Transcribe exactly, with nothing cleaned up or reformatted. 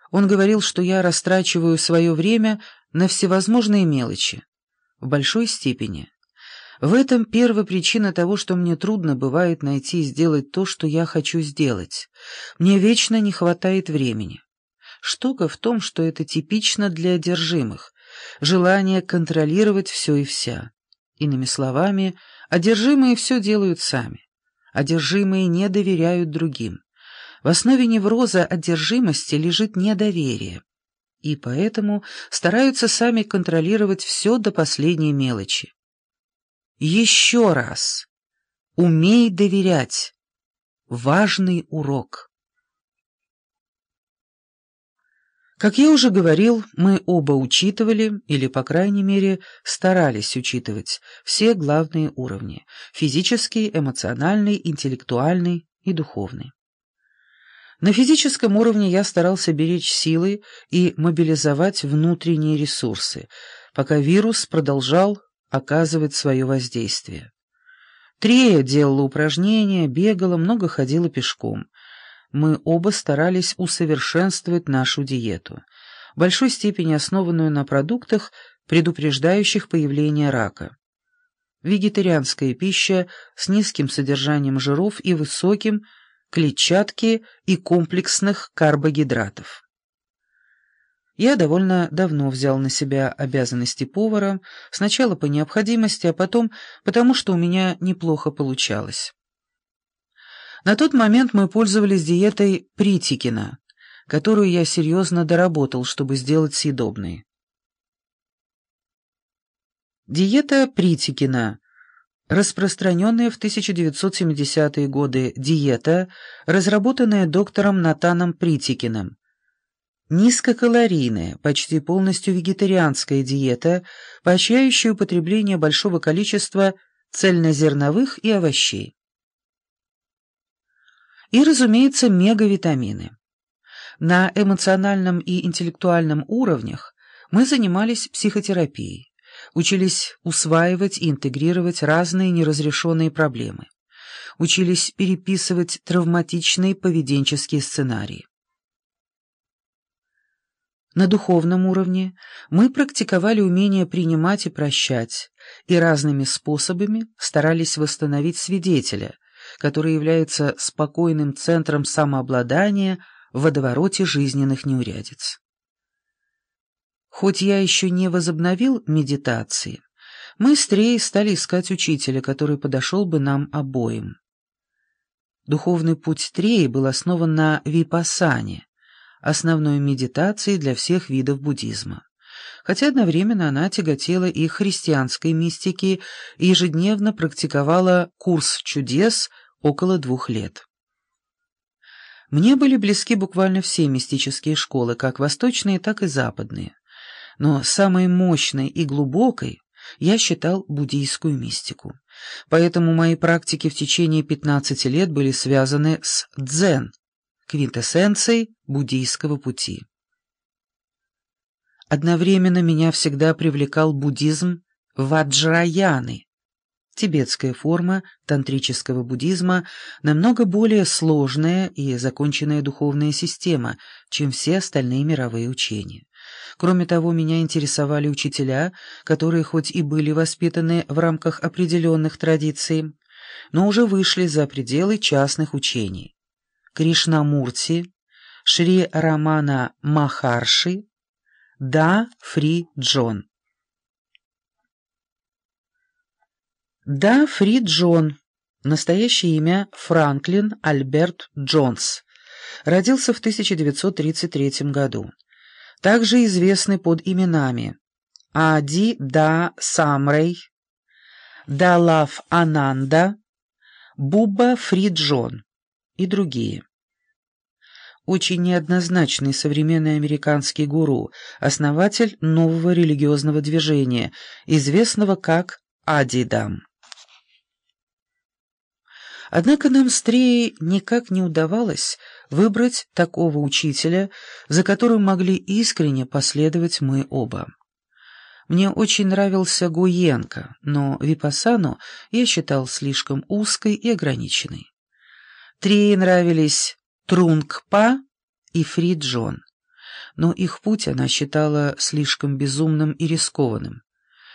Он говорил, что я растрачиваю свое время на всевозможные мелочи. В большой степени. В этом первопричина того, что мне трудно бывает найти и сделать то, что я хочу сделать. Мне вечно не хватает времени. Штука в том, что это типично для одержимых. Желание контролировать все и вся. Иными словами, одержимые все делают сами. Одержимые не доверяют другим. В основе невроза одержимости лежит недоверие. И поэтому стараются сами контролировать все до последней мелочи. Еще раз. Умей доверять. Важный урок. Как я уже говорил, мы оба учитывали, или, по крайней мере, старались учитывать, все главные уровни – физический, эмоциональный, интеллектуальный и духовный. На физическом уровне я старался беречь силы и мобилизовать внутренние ресурсы, пока вирус продолжал оказывать свое воздействие. Трея делала упражнения, бегала, много ходила пешком. Мы оба старались усовершенствовать нашу диету, в большой степени основанную на продуктах, предупреждающих появление рака. Вегетарианская пища с низким содержанием жиров и высоким клетчатки и комплексных карбогидратов. Я довольно давно взял на себя обязанности повара, сначала по необходимости, а потом потому, что у меня неплохо получалось. На тот момент мы пользовались диетой Притикина, которую я серьезно доработал, чтобы сделать съедобной. Диета Притикина — распространенная в тысяча девятьсот семидесятые годы диета, разработанная доктором Натаном Притикиным. Низкокалорийная, почти полностью вегетарианская диета, поощряющая употребление большого количества цельнозерновых и овощей. И, разумеется, мегавитамины. На эмоциональном и интеллектуальном уровнях мы занимались психотерапией, учились усваивать и интегрировать разные неразрешенные проблемы, учились переписывать травматичные поведенческие сценарии. На духовном уровне мы практиковали умение принимать и прощать, и разными способами старались восстановить свидетеля, который является спокойным центром самообладания в водовороте жизненных неурядиц. Хоть я еще не возобновил медитации, мы с Треей стали искать учителя, который подошел бы нам обоим. Духовный путь Треи был основан на випассане, основной медитации для всех видов буддизма, хотя одновременно она тяготела и христианской мистике и ежедневно практиковала курс чудес около двух лет. Мне были близки буквально все мистические школы, как восточные, так и западные, но самой мощной и глубокой я считал буддийскую мистику, поэтому мои практики в течение пятнадцати лет были связаны с дзен, квинтэссенцией буддийского пути. Одновременно меня всегда привлекал буддизм ваджраяны, тибетская форма тантрического буддизма, намного более сложная и законченная духовная система, чем все остальные мировые учения. Кроме того, меня интересовали учителя, которые хоть и были воспитаны в рамках определенных традиций, но уже вышли за пределы частных учений. Кришнамурти, Шри Рамана Махарши, Да Фри Джон. Да Фри Джон, настоящее имя Франклин Альберт Джонс, родился в тысяча девятьсот тридцать третьем году. Также известный под именами Ади Да Самрей, Далав Ананда, Бубба Фри Джон и другие. Очень неоднозначный современный американский гуру, основатель нового религиозного движения, известного как Адидам. Однако нам с Треей никак не удавалось выбрать такого учителя, за которым могли искренне последовать мы оба. Мне очень нравился Гуенка, но випассану я считал слишком узкой и ограниченной. Трее нравились Трунгпа и Фри Джон. но их путь она считала слишком безумным и рискованным.